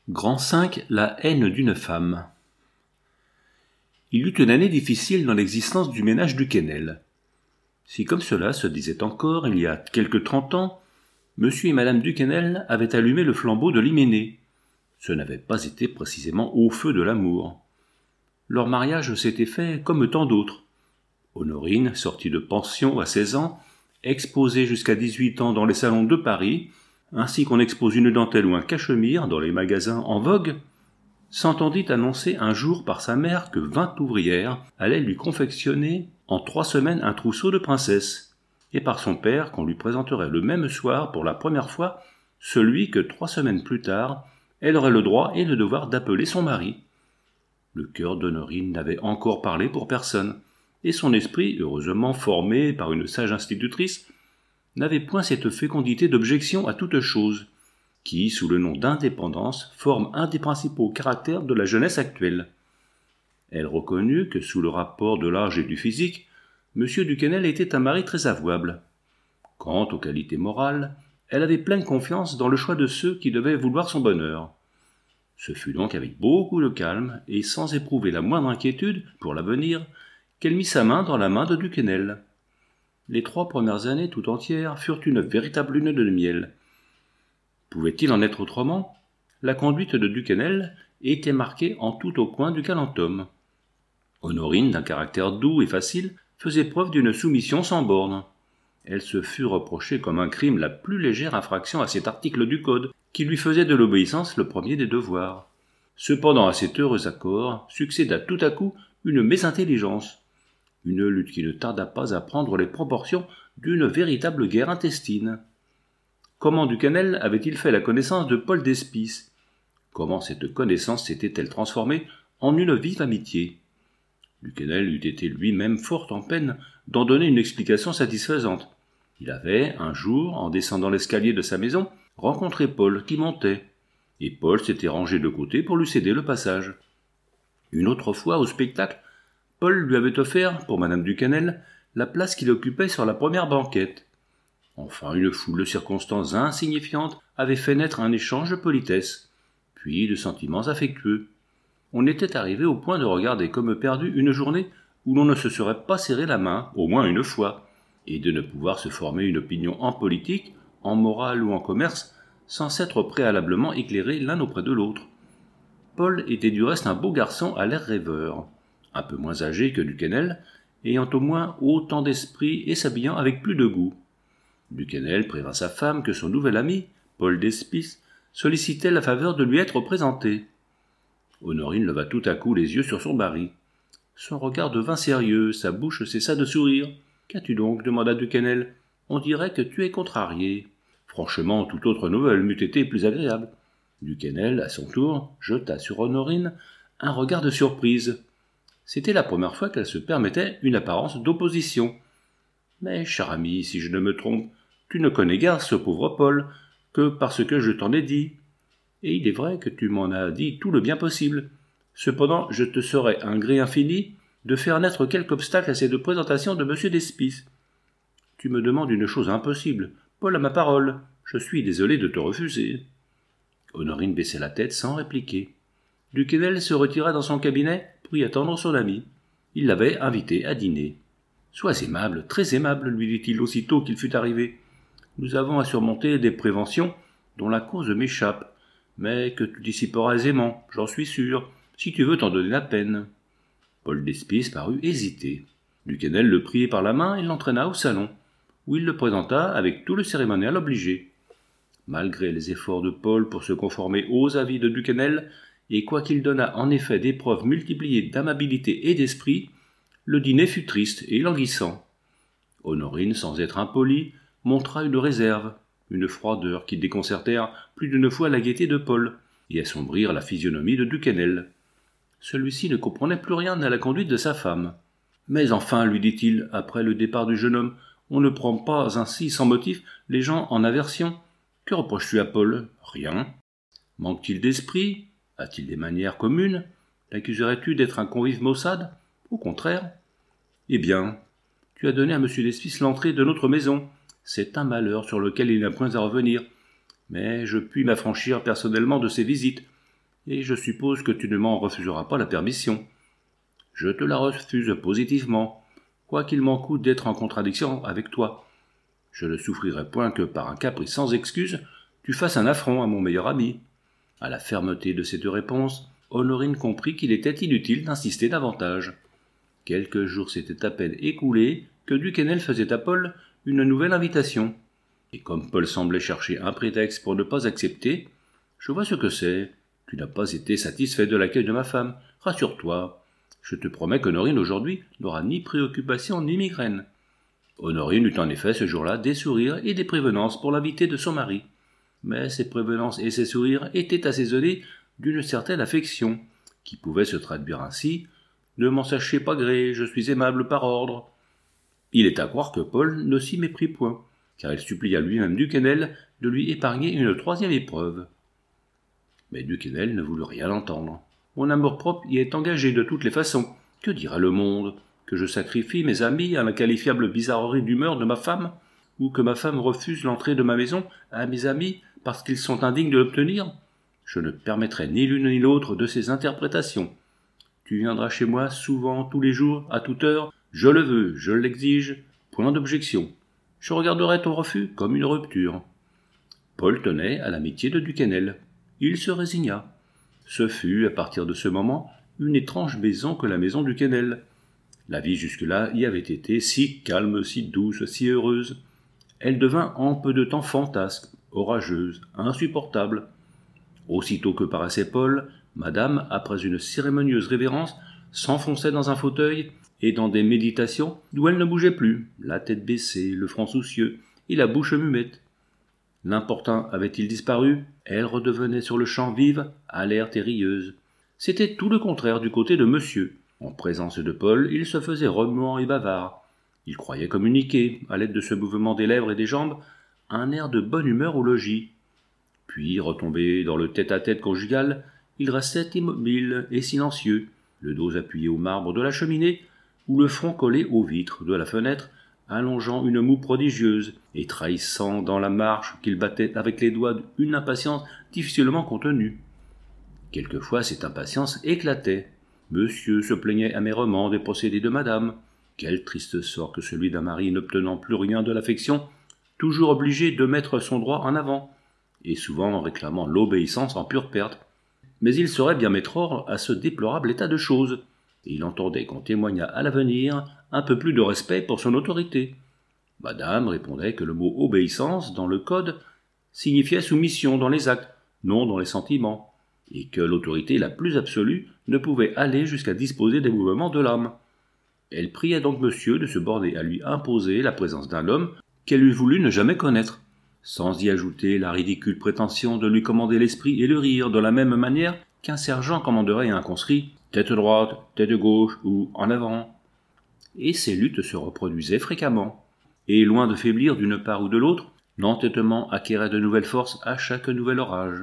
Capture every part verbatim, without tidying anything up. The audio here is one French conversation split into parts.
Grand cinq. La haine d'une femme. Il y eut une année difficile dans l'existence du ménage Duquesnel. Si comme cela se disait encore, il y a quelque trente ans, monsieur et madame Duquesnel avaient allumé le flambeau de l'hyménée. Ce n'avait pas été précisément au feu de l'amour. Leur mariage s'était fait comme tant d'autres. Honorine, sortie de pension à seize ans, exposée jusqu'à dix-huit ans dans les salons de Paris, ainsi qu'on expose une dentelle ou un cachemire dans les magasins en vogue, s'entendit annoncer un jour par sa mère que vingt ouvrières allaient lui confectionner en trois semaines un trousseau de princesse, et par son père qu'on lui présenterait le même soir pour la première fois celui que trois semaines plus tard elle aurait le droit et le devoir d'appeler son mari. Le cœur d'Honorine n'avait encore parlé pour personne, et son esprit, heureusement formé par une sage institutrice, n'avait point cette fécondité d'objection à toute chose, qui, sous le nom d'indépendance, forme un des principaux caractères de la jeunesse actuelle. Elle reconnut que, sous le rapport de l'âge et du physique, M. Duquesnel était un mari très avouable. Quant aux qualités morales, elle avait pleine confiance dans le choix de ceux qui devaient vouloir son bonheur. Ce fut donc avec beaucoup de calme, et sans éprouver la moindre inquiétude pour l'avenir, qu'elle mit sa main dans la main de Duquesnel. Les trois premières années tout entières furent une véritable lune de miel. Pouvait-il en être autrement ? La conduite de Duquesnel était marquée en tout au coin du galant homme. Honorine, d'un caractère doux et facile, faisait preuve d'une soumission sans bornes. Elle se fut reprochée comme un crime la plus légère infraction à cet article du Code, qui lui faisait de l'obéissance le premier des devoirs. Cependant, à cet heureux accord succéda tout à coup une mésintelligence, une lutte qui ne tarda pas à prendre les proportions d'une véritable guerre intestine. Comment Duquesnel avait-il fait la connaissance de Paul d'Espis ? Comment cette connaissance s'était-elle transformée en une vive amitié ? Duquesnel eût été lui-même fort en peine d'en donner une explication satisfaisante. Il avait, un jour, en descendant l'escalier de sa maison, rencontré Paul qui montait, et Paul s'était rangé de côté pour lui céder le passage. Une autre fois, au spectacle, Paul lui avait offert, pour madame Duquesnel, la place qu'il occupait sur la première banquette. Enfin, une foule de circonstances insignifiantes avait fait naître un échange de politesse, puis de sentiments affectueux. On était arrivé au point de regarder comme perdu une journée où l'on ne se serait pas serré la main, au moins une fois, et de ne pouvoir se former une opinion en politique, en morale ou en commerce, sans s'être préalablement éclairé l'un auprès de l'autre. Paul était du reste un beau garçon à l'air rêveur, un peu moins âgé que Duquesnel, ayant au moins autant d'esprit et s'habillant avec plus de goût. Duquesnel prévint sa femme que son nouvel ami, Paul d'Espis, sollicitait la faveur de lui être présenté. Honorine leva tout à coup les yeux sur son mari. Son regard devint sérieux, sa bouche cessa de sourire. « Qu'as-tu donc » demanda Duquesnel. « On dirait que tu es contrarié. » Franchement, toute autre nouvelle m'eût été plus agréable. Duquesnel, à son tour, jeta sur Honorine un regard de surprise. C'était la première fois qu'elle se permettait une apparence d'opposition. « Mais, cher ami, si je ne me trompe, tu ne connais guère ce pauvre Paul, que parce que je t'en ai dit. Et il est vrai que tu m'en as dit tout le bien possible. Cependant, je te serais un gré infini de faire naître quelque obstacle à cette présentation de M. d'Espis. Tu me demandes une chose impossible. Paul a ma parole. Je suis désolé de te refuser. » Honorine baissait la tête sans répliquer. Duquesnel se retira dans son cabinet, prit attendre son ami. Il l'avait invité à dîner. « Sois aimable, très aimable, lui dit-il aussitôt qu'il fut arrivé. Nous avons à surmonter des préventions dont la cause m'échappe, mais que tu dissiperas aisément, j'en suis sûr, si tu veux t'en donner la peine. » Paul d'Espis parut hésiter. Duquesnel le prit par la main et l'entraîna au salon, où il le présenta avec tout le cérémonial obligé. Malgré les efforts de Paul pour se conformer aux avis de Duquesnel, et quoiqu'il donnât en effet des preuves multipliées d'amabilité et d'esprit, le dîner fut triste et languissant. Honorine, sans être impolie, montra une réserve, une froideur qui déconcertèrent plus d'une fois la gaieté de Paul, et assombrirent la physionomie de Duquesnel. Celui-ci ne comprenait plus rien à la conduite de sa femme. « Mais enfin, lui dit-il, après le départ du jeune homme, on ne prend pas ainsi sans motif les gens en aversion. Que reproches-tu à Paul ? Rien. Manque-t-il d'esprit ? A-t-il des manières communes ? L'accuserais-tu d'être un convive maussade ? Au contraire. Eh bien, tu as donné à M. d'Espis l'entrée de notre maison. C'est un malheur sur lequel il n'a point à revenir. Mais je puis m'affranchir personnellement de ses visites. et je suppose que tu ne m'en refuseras pas la permission. Je te la refuse positivement, quoiqu'il m'en coûte d'être en contradiction avec toi. Je ne souffrirai point que par un caprice sans excuse, tu fasses un affront à mon meilleur ami. » À la fermeté de cette réponse, Honorine comprit qu'il était inutile d'insister davantage. Quelques jours s'étaient à peine écoulés que Duquesnel faisait à Paul une nouvelle invitation. Et comme Paul semblait chercher un prétexte pour ne pas accepter, « Je vois ce que c'est. Tu n'as pas été satisfait de l'accueil de ma femme. Rassure-toi. Je te promets qu'Honorine aujourd'hui n'aura ni préoccupation ni migraine. » Honorine eut en effet ce jour-là des sourires et des prévenances pour l'invité de son mari. Mais ces prévenances et ces sourires étaient assaisonnés d'une certaine affection, qui pouvait se traduire ainsi « Ne m'en sachez pas gré, je suis aimable par ordre. » Il est à croire que Paul ne s'y méprit point, car il supplia lui-même Duquesnel de lui épargner une troisième épreuve. Mais Duquesnel ne voulut rien entendre. « Mon amour-propre y est engagé de toutes les façons. Que dira le monde? Que je sacrifie mes amis à l'inqualifiable bizarrerie d'humeur de ma femme, ou que ma femme refuse l'entrée de ma maison à mes amis parce qu'ils sont indignes de l'obtenir? Je ne permettrai ni l'une ni l'autre de ces interprétations. Tu viendras chez moi souvent, tous les jours, à toute heure. Je le veux, je l'exige. Point d'objection. Je regarderai ton refus comme une rupture. » Paul tenait à l'amitié de Duquesnel. Il se résigna. Ce fut, à partir de ce moment, une étrange maison que la maison Duquesnel. La vie jusque-là y avait été si calme, si douce, si heureuse. Elle devint en peu de temps fantasque, orageuse, insupportable. Aussitôt que paraissait Paul, madame, après une cérémonieuse révérence, s'enfonçait dans un fauteuil et dans des méditations d'où elle ne bougeait plus, la tête baissée, le front soucieux et la bouche muette. L'important avait-il disparu? Elle redevenait sur le champ vive, alerte et rieuse. C'était tout le contraire du côté de monsieur. En présence de Paul, il se faisait remuant et bavard. Il croyait communiquer, à l'aide de ce mouvement des lèvres et des jambes, un air de bonne humeur au logis. Puis, retombé dans le tête-à-tête conjugal, il restait immobile et silencieux, le dos appuyé au marbre de la cheminée, ou le front collé aux vitres de la fenêtre, allongeant une moue prodigieuse et trahissant dans la marche qu'il battait avec les doigts une impatience difficilement contenue. Quelquefois cette impatience éclatait. Monsieur se plaignait amèrement des procédés de madame. Quel triste sort que celui d'un mari n'obtenant plus rien de l'affection, toujours obligé de mettre son droit en avant, et souvent en réclamant l'obéissance en pure perte. Mais il saurait bien mettre ordre à ce déplorable état de choses, et il entendait qu'on témoignât à l'avenir un peu plus de respect pour son autorité. Madame répondait que le mot « obéissance » dans le code signifiait soumission dans les actes, non dans les sentiments, et que l'autorité la plus absolue ne pouvait aller jusqu'à disposer des mouvements de l'âme. Elle priait donc monsieur de se borner à lui imposer la présence d'un homme qu'elle eût voulu ne jamais connaître, sans y ajouter la ridicule prétention de lui commander l'esprit et le rire de la même manière qu'un sergent commanderait à un conscrit « tête droite, tête gauche » ou « en avant ». Et ces luttes se reproduisaient fréquemment. Et loin de faiblir d'une part ou de l'autre, l'entêtement acquérait de nouvelles forces à chaque nouvel orage.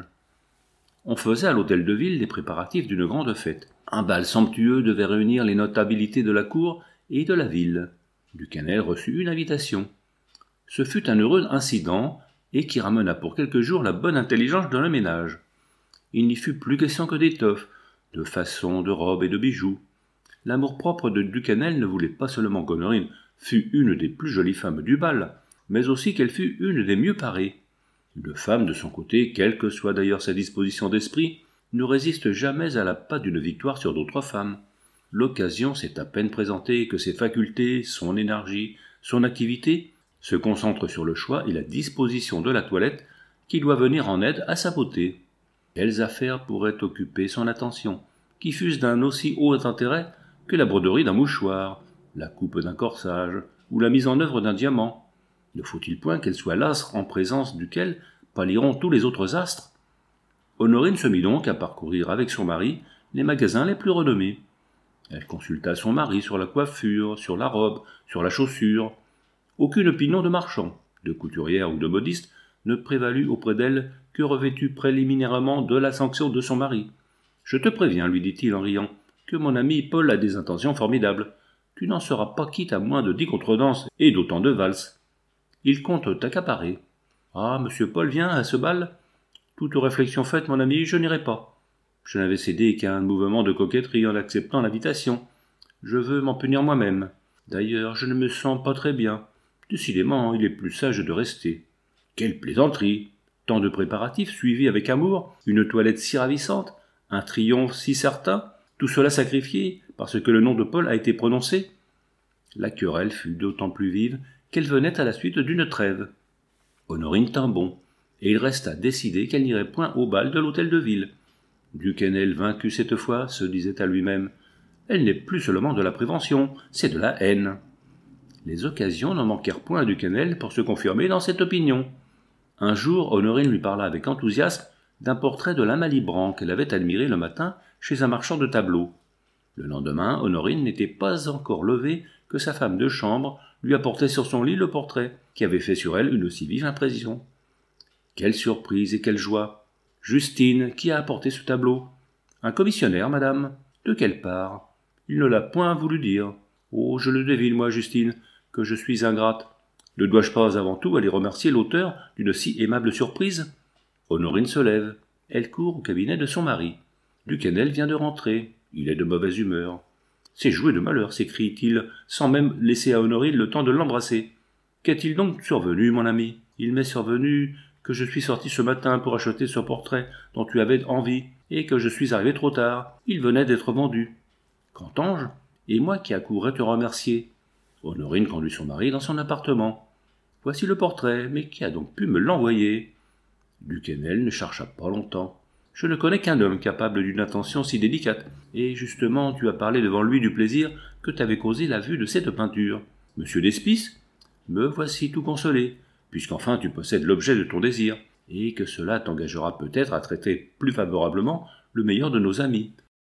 On faisait à l'hôtel de ville les préparatifs d'une grande fête. Un bal somptueux devait réunir les notabilités de la cour et de la ville. Duquesnel reçut une invitation. Ce fut un heureux incident, et qui ramena pour quelques jours la bonne intelligence dans le ménage. Il n'y fut plus question que d'étoffes, de façons, de robes et de bijoux. L'amour-propre de Duquesnel ne voulait pas seulement qu'Honorine fût une des plus jolies femmes du bal, mais aussi qu'elle fût une des mieux parées. Une femme, de son côté, quelle que soit d'ailleurs sa disposition d'esprit, ne résiste jamais à l'appât d'une victoire sur d'autres femmes. L'occasion s'est à peine présentée que ses facultés, son énergie, son activité se concentrent sur le choix et la disposition de la toilette qui doit venir en aide à sa beauté. Quelles affaires pourraient occuper son attention, qui fussent d'un aussi haut intérêt que la broderie d'un mouchoir, la coupe d'un corsage ou la mise en œuvre d'un diamant? Ne faut-il point qu'elle soit l'astre en présence duquel pâliront tous les autres astres? Honorine se mit donc à parcourir avec son mari les magasins les plus renommés. Elle consulta son mari sur la coiffure, sur la robe, sur la chaussure. Aucune opinion de marchand, de couturière ou de modiste ne prévalut auprès d'elle que revêtue préliminairement de la sanction de son mari. « Je te préviens, lui dit-il en riant, que mon ami Paul a des intentions formidables. Tu n'en seras pas quitte à moins de dix contredanses et d'autant de valses. Il compte t'accaparer. Ah, monsieur Paul vient à ce bal? Toute réflexion faite, mon ami, je n'irai pas. Je n'avais cédé qu'à un mouvement de coquetterie en acceptant l'invitation. Je veux m'en punir moi-même. D'ailleurs, je ne me sens pas très bien. Décidément, il est plus sage de rester. Quelle plaisanterie! Tant de préparatifs suivis avec amour, une toilette si ravissante, un triomphe si certain, tout cela sacrifié parce que le nom de Paul a été prononcé. La querelle fut d'autant plus vive qu'elle venait à la suite d'une trêve. Honorine tint bon, et il resta décidé qu'elle n'irait point au bal de l'hôtel de ville. Duquesnel, vaincu cette fois, se disait à lui-même « Elle n'est plus seulement de la prévention, c'est de la haine. » Les occasions n'en manquèrent point à Duquesnel pour se confirmer dans cette opinion. Un jour, Honorine lui parla avec enthousiasme d'un portrait de Lamalibrand qu'elle avait admiré le matin chez un marchand de tableaux. Le lendemain, Honorine n'était pas encore levée que sa femme de chambre lui apportait sur son lit le portrait, qui avait fait sur elle une aussi vive impression. Quelle surprise et quelle joie! Justine, qui a apporté ce tableau? Un commissionnaire, madame. De quelle part? Il ne l'a point voulu dire. Oh, je le devine, moi, Justine, que je suis ingrate. Ne dois-je pas avant tout aller remercier l'auteur d'une si aimable surprise? Honorine se lève. Elle court au cabinet de son mari. Duquesnel vient de rentrer. Il est de mauvaise humeur. C'est joué de malheur, s'écrie-t-il, sans même laisser à Honorine le temps de l'embrasser. Qu'est-il donc survenu, mon ami? Il m'est survenu que je suis sorti ce matin pour acheter ce portrait dont tu avais envie, et que je suis arrivé trop tard. Il venait d'être vendu. Qu'entends-je? Et moi qui accourais te remercier. Honorine conduit son mari dans son appartement. Voici le portrait, mais qui a donc pu me l'envoyer? Duquesnel ne chercha pas longtemps. Je ne connais qu'un homme capable d'une attention si délicate, et justement tu as parlé devant lui du plaisir que t'avait causé la vue de cette peinture. Monsieur d'Espice? Me voici tout consolé, puisqu'enfin tu possèdes l'objet de ton désir, et que cela t'engagera peut-être à traiter plus favorablement le meilleur de nos amis.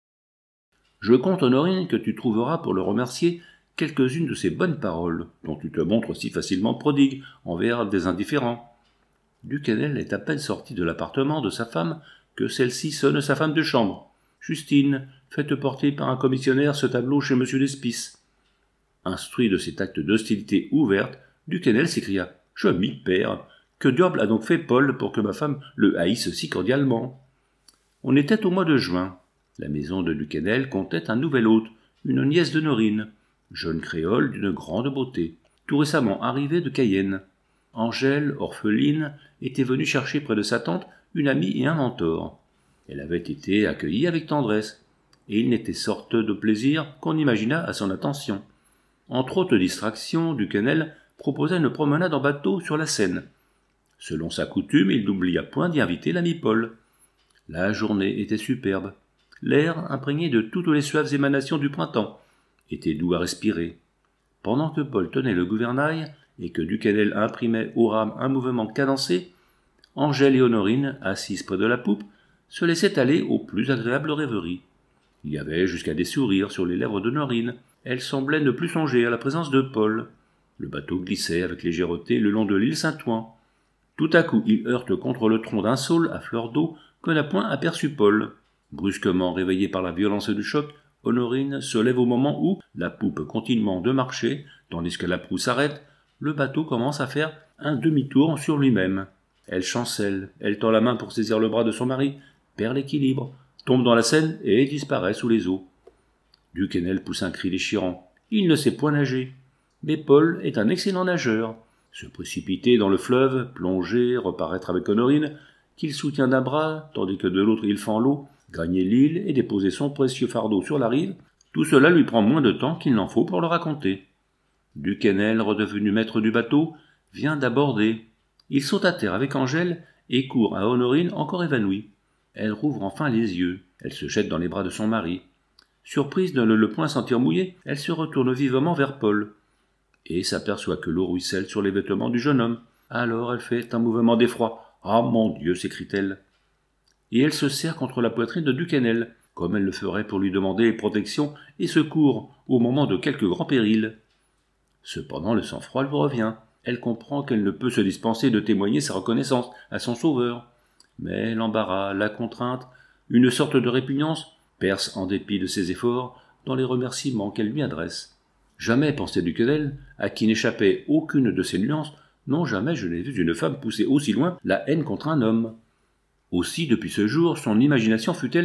Je compte, Honorine, que tu trouveras pour le remercier quelques-unes de ces bonnes paroles, dont tu te montres si facilement prodigue envers des indifférents. Duquesnel est à peine sorti de l'appartement de sa femme que celle-ci sonne sa femme de chambre. « Justine, faites porter par un commissionnaire ce tableau chez monsieur d'Espice. » Instruit de cet acte d'hostilité ouverte, Duquesnel s'écria « Je m'y perds. Que diable a donc fait Paul pour que ma femme le haïsse si cordialement ?» On était au mois de juin. La maison de Duquesnel comptait un nouvel hôte, une nièce d'Honorine, jeune créole d'une grande beauté, tout récemment arrivée de Cayenne. Angèle, orpheline, était venue chercher près de sa tante une amie et un mentor. Elle avait été accueillie avec tendresse, et il n'était sorte de plaisir qu'on imagina à son attention. Entre autres distractions, Duquesnel proposa une promenade en bateau sur la Seine. Selon sa coutume, il n'oublia point d'y inviter l'ami Paul. La journée était superbe. L'air, imprégné de toutes les suaves émanations du printemps, était doux à respirer. Pendant que Paul tenait le gouvernail et que Duquesnel imprimait aux rames un mouvement cadencé, Angèle et Honorine, assises près de la poupe, se laissaient aller aux plus agréables rêveries. Il y avait jusqu'à des sourires sur les lèvres d'Honorine. Elle semblait ne plus songer à la présence de Paul. Le bateau glissait avec légèreté le long de l'île Saint-Ouen. Tout à coup, il heurte contre le tronc d'un saule à fleur d'eau que n'a point aperçu Paul. Brusquement réveillée par la violence du choc, Honorine se lève au moment où, la poupe continuant de marcher, tandis que la proue s'arrête, le bateau commence à faire un demi-tour sur lui-même. Elle chancelle, elle tend la main pour saisir le bras de son mari, perd l'équilibre, tombe dans la Seine et disparaît sous les eaux. Duquesnel pousse un cri déchirant. Il ne sait point nager. Mais Paul est un excellent nageur. Se précipiter dans le fleuve, plonger, reparaître avec Honorine, qu'il soutient d'un bras, tandis que de l'autre il fend l'eau, gagner l'île et déposer son précieux fardeau sur la rive, tout cela lui prend moins de temps qu'il n'en faut pour le raconter. Duquesnel, redevenu maître du bateau, vient d'aborder. Il saute à terre avec Angèle et court à Honorine encore évanouie. Elle rouvre enfin les yeux. Elle se jette dans les bras de son mari. Surprise de ne le point sentir mouillé, elle se retourne vivement vers Paul et s'aperçoit que l'eau ruisselle sur les vêtements du jeune homme. Alors elle fait un mouvement d'effroi. « Ah, mon Dieu !» s'écrie-t-elle. Et elle se serre contre la poitrine de Duquesnel, comme elle le ferait pour lui demander protection et secours au moment de quelque grand péril. Cependant le sang-froid lui revient. Elle comprend qu'elle ne peut se dispenser de témoigner sa reconnaissance à son sauveur. Mais l'embarras, la contrainte, une sorte de répugnance, perce en dépit de ses efforts dans les remerciements qu'elle lui adresse. Jamais, pensait Duquesnel, à qui n'échappait aucune de ces nuances, non jamais je n'ai vu une femme pousser aussi loin la haine contre un homme. Aussi, depuis ce jour, son imagination fut-elle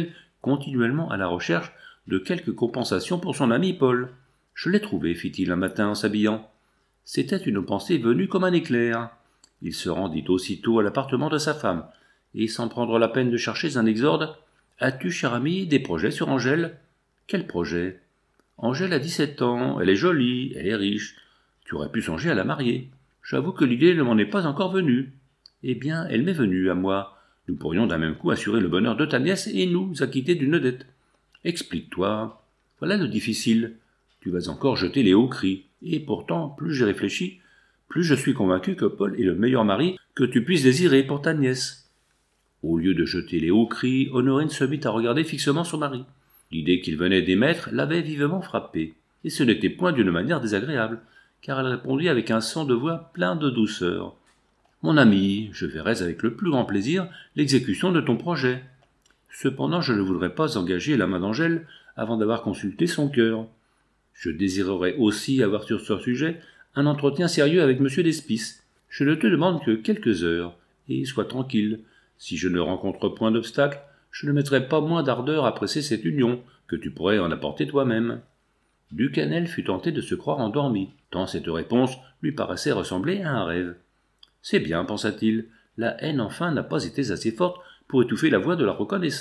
continuellement à la recherche de quelque compensation pour son ami Paul. « Je l'ai trouvé, fit-il un matin en s'habillant. C'était une pensée venue comme un éclair. Il se rendit aussitôt à l'appartement de sa femme, et sans prendre la peine de chercher un exorde, « As-tu, cher ami, des projets sur Angèle ?»« Quel projet ?»« Angèle a dix-sept ans, elle est jolie, elle est riche. Tu aurais pu songer à la marier. J'avoue que l'idée ne m'en est pas encore venue. Eh bien, elle m'est venue, à moi. Nous pourrions d'un même coup assurer le bonheur de ta nièce et nous acquitter d'une dette. Explique-toi. Voilà le difficile. Tu vas encore jeter les hauts cris. Et pourtant, plus j'y réfléchis, plus je suis convaincu que Paul est le meilleur mari que tu puisses désirer pour ta nièce. » Au lieu de jeter les hauts cris, Honorine se mit à regarder fixement son mari. L'idée qu'il venait d'émettre l'avait vivement frappée, et ce n'était point d'une manière désagréable, car elle répondit avec un son de voix plein de douceur. « Mon ami, je verrais avec le plus grand plaisir l'exécution de ton projet. Cependant, je ne voudrais pas engager la main d'Angèle avant d'avoir consulté son cœur. Je désirerais aussi avoir sur ce sujet un entretien sérieux avec M. Despies. Je ne te demande que quelques heures, et sois tranquille. Si je ne rencontre point d'obstacle, je ne mettrai pas moins d'ardeur à presser cette union que tu pourrais en apporter toi-même. » Ducanel fut tenté de se croire endormi, tant cette réponse lui paraissait ressembler à un rêve. « C'est bien, pensa-t-il, la haine enfin n'a pas été assez forte pour étouffer la voix de la reconnaissance. »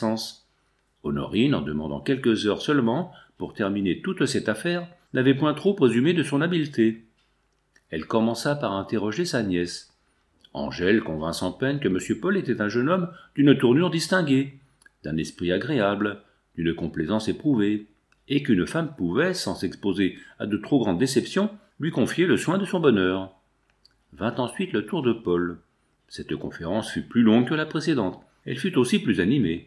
Honorine, en demandant quelques heures seulement pour terminer toute cette affaire, n'avait point trop présumé de son habileté. Elle commença par interroger sa nièce. Angèle convint sans peine que M. Paul était un jeune homme d'une tournure distinguée, d'un esprit agréable, d'une complaisance éprouvée, et qu'une femme pouvait, sans s'exposer à de trop grandes déceptions, lui confier le soin de son bonheur. Vint ensuite le tour de Paul. Cette conférence fut plus longue que la précédente. Elle fut aussi plus animée.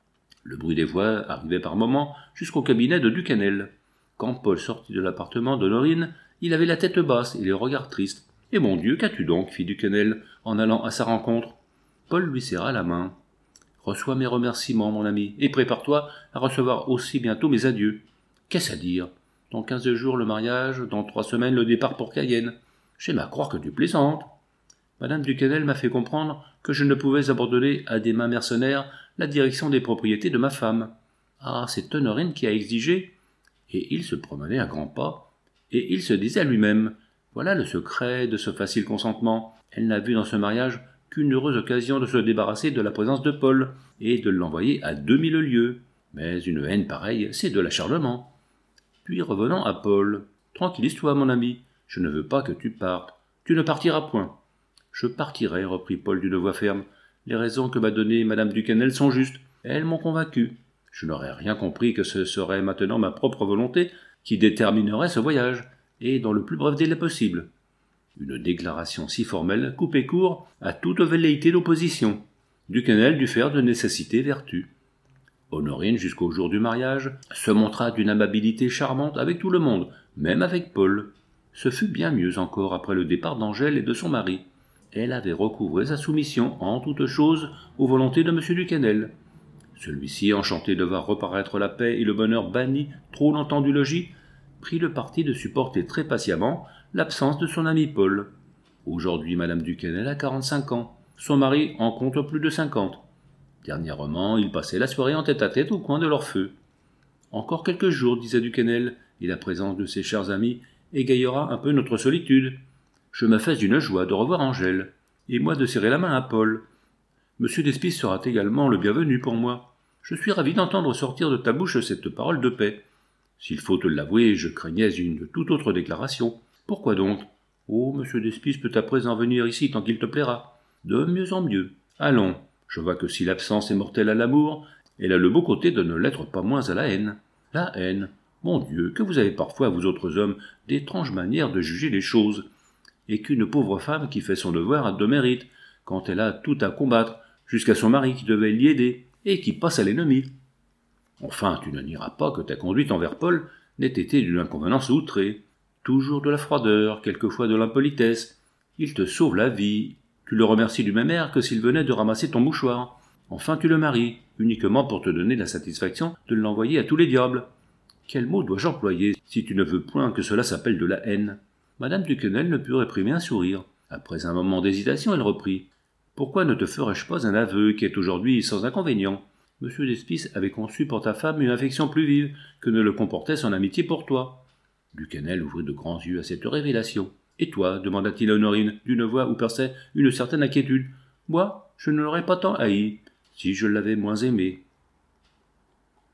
Le bruit des voix arrivait par moments jusqu'au cabinet de Ducanel. Quand Paul sortit de l'appartement d'Honorine, il avait la tête basse et les regards tristes. « Eh mon Dieu, qu'as-tu donc ?» fit Ducanel en allant à sa rencontre. Paul lui serra la main. « Reçois mes remerciements, mon ami, et prépare-toi à recevoir aussi bientôt mes adieux. Qu'est-ce à dire? Dans quinze jours le mariage, dans trois semaines le départ pour Cayenne. J'aime à croire que tu plaisantes. Madame Ducanel m'a fait comprendre que je ne pouvais abandonner à des mains mercenaires la direction des propriétés de ma femme. Ah, c'est Honorine qui a exigé. » Et il se promenait à grands pas, et il se disait à lui-même « Voilà le secret de ce facile consentement. Elle n'a vu dans ce mariage qu'une heureuse occasion de se débarrasser de la présence de Paul et de l'envoyer à deux mille lieues. Mais une haine pareille, c'est de l'acharnement. » Puis revenant à Paul, « Tranquillise-toi, mon ami, je ne veux pas que tu partes. Tu ne partiras point. »« Je partirai, reprit Paul d'une voix ferme. Les raisons que m'a données Madame Ducanel sont justes. Elles m'ont convaincu. Je n'aurais rien compris que ce serait maintenant ma propre volonté qui déterminerait ce voyage, et dans le plus bref délai possible. » Une déclaration si formelle coupait court à toute velléité d'opposition. Ducanel dut faire de nécessité vertu. Honorine, jusqu'au jour du mariage, se montra d'une amabilité charmante avec tout le monde, même avec Paul. Ce fut bien mieux encore après le départ d'Angèle et de son mari. Elle avait recouvré sa soumission en toutes choses aux volontés de M. Ducanel. Celui-ci, enchanté de voir reparaître la paix et le bonheur banni trop longtemps du logis, prit le parti de supporter très patiemment l'absence de son ami Paul. Aujourd'hui, Madame Ducanel a quarante-cinq ans. Son mari en compte plus de cinquante. Dernièrement, ils passaient la soirée en tête-à-tête au coin de leur feu. « Encore quelques jours, disait Ducanel, et la présence de ses chers amis égayera un peu notre solitude. Je me fais une joie de revoir Angèle, et moi de serrer la main à Paul. Monsieur Despies sera également le bienvenu pour moi. Je suis ravi d'entendre sortir de ta bouche cette parole de paix. S'il faut te l'avouer, je craignais une toute autre déclaration. Pourquoi donc? Oh, monsieur Despies peut à présent venir ici tant qu'il te plaira. De mieux en mieux. Allons, je vois que si l'absence est mortelle à l'amour, elle a le beau côté de ne l'être pas moins à la haine. La haine. Mon Dieu, que vous avez parfois, vous autres hommes, d'étranges manières de juger les choses, et qu'une pauvre femme qui fait son devoir a de mérite, quand elle a tout à combattre, jusqu'à son mari qui devait l'y aider, et qui passe à l'ennemi. Enfin, tu ne nieras pas que ta conduite envers Paul n'ait été d'une inconvenance outrée. Toujours de la froideur, quelquefois de l'impolitesse. Il te sauve la vie. Tu le remercies du même air que s'il venait de ramasser ton mouchoir. Enfin, tu le maries, uniquement pour te donner la satisfaction de l'envoyer à tous les diables. Quel mot dois-je employer, si tu ne veux point que cela s'appelle de la haine? Madame Ducanel ne put réprimer un sourire. Après un moment d'hésitation, elle reprit. « Pourquoi ne te ferais-je pas un aveu qui est aujourd'hui sans inconvénient? Monsieur Despis avait conçu pour ta femme une affection plus vive que ne le comportait son amitié pour toi. » Duquesnel ouvrit de grands yeux à cette révélation. « Et toi » demanda-t-il à Honorine, d'une voix où perçait une certaine inquiétude. « Moi, je ne l'aurais pas tant haï, si je l'avais moins aimé.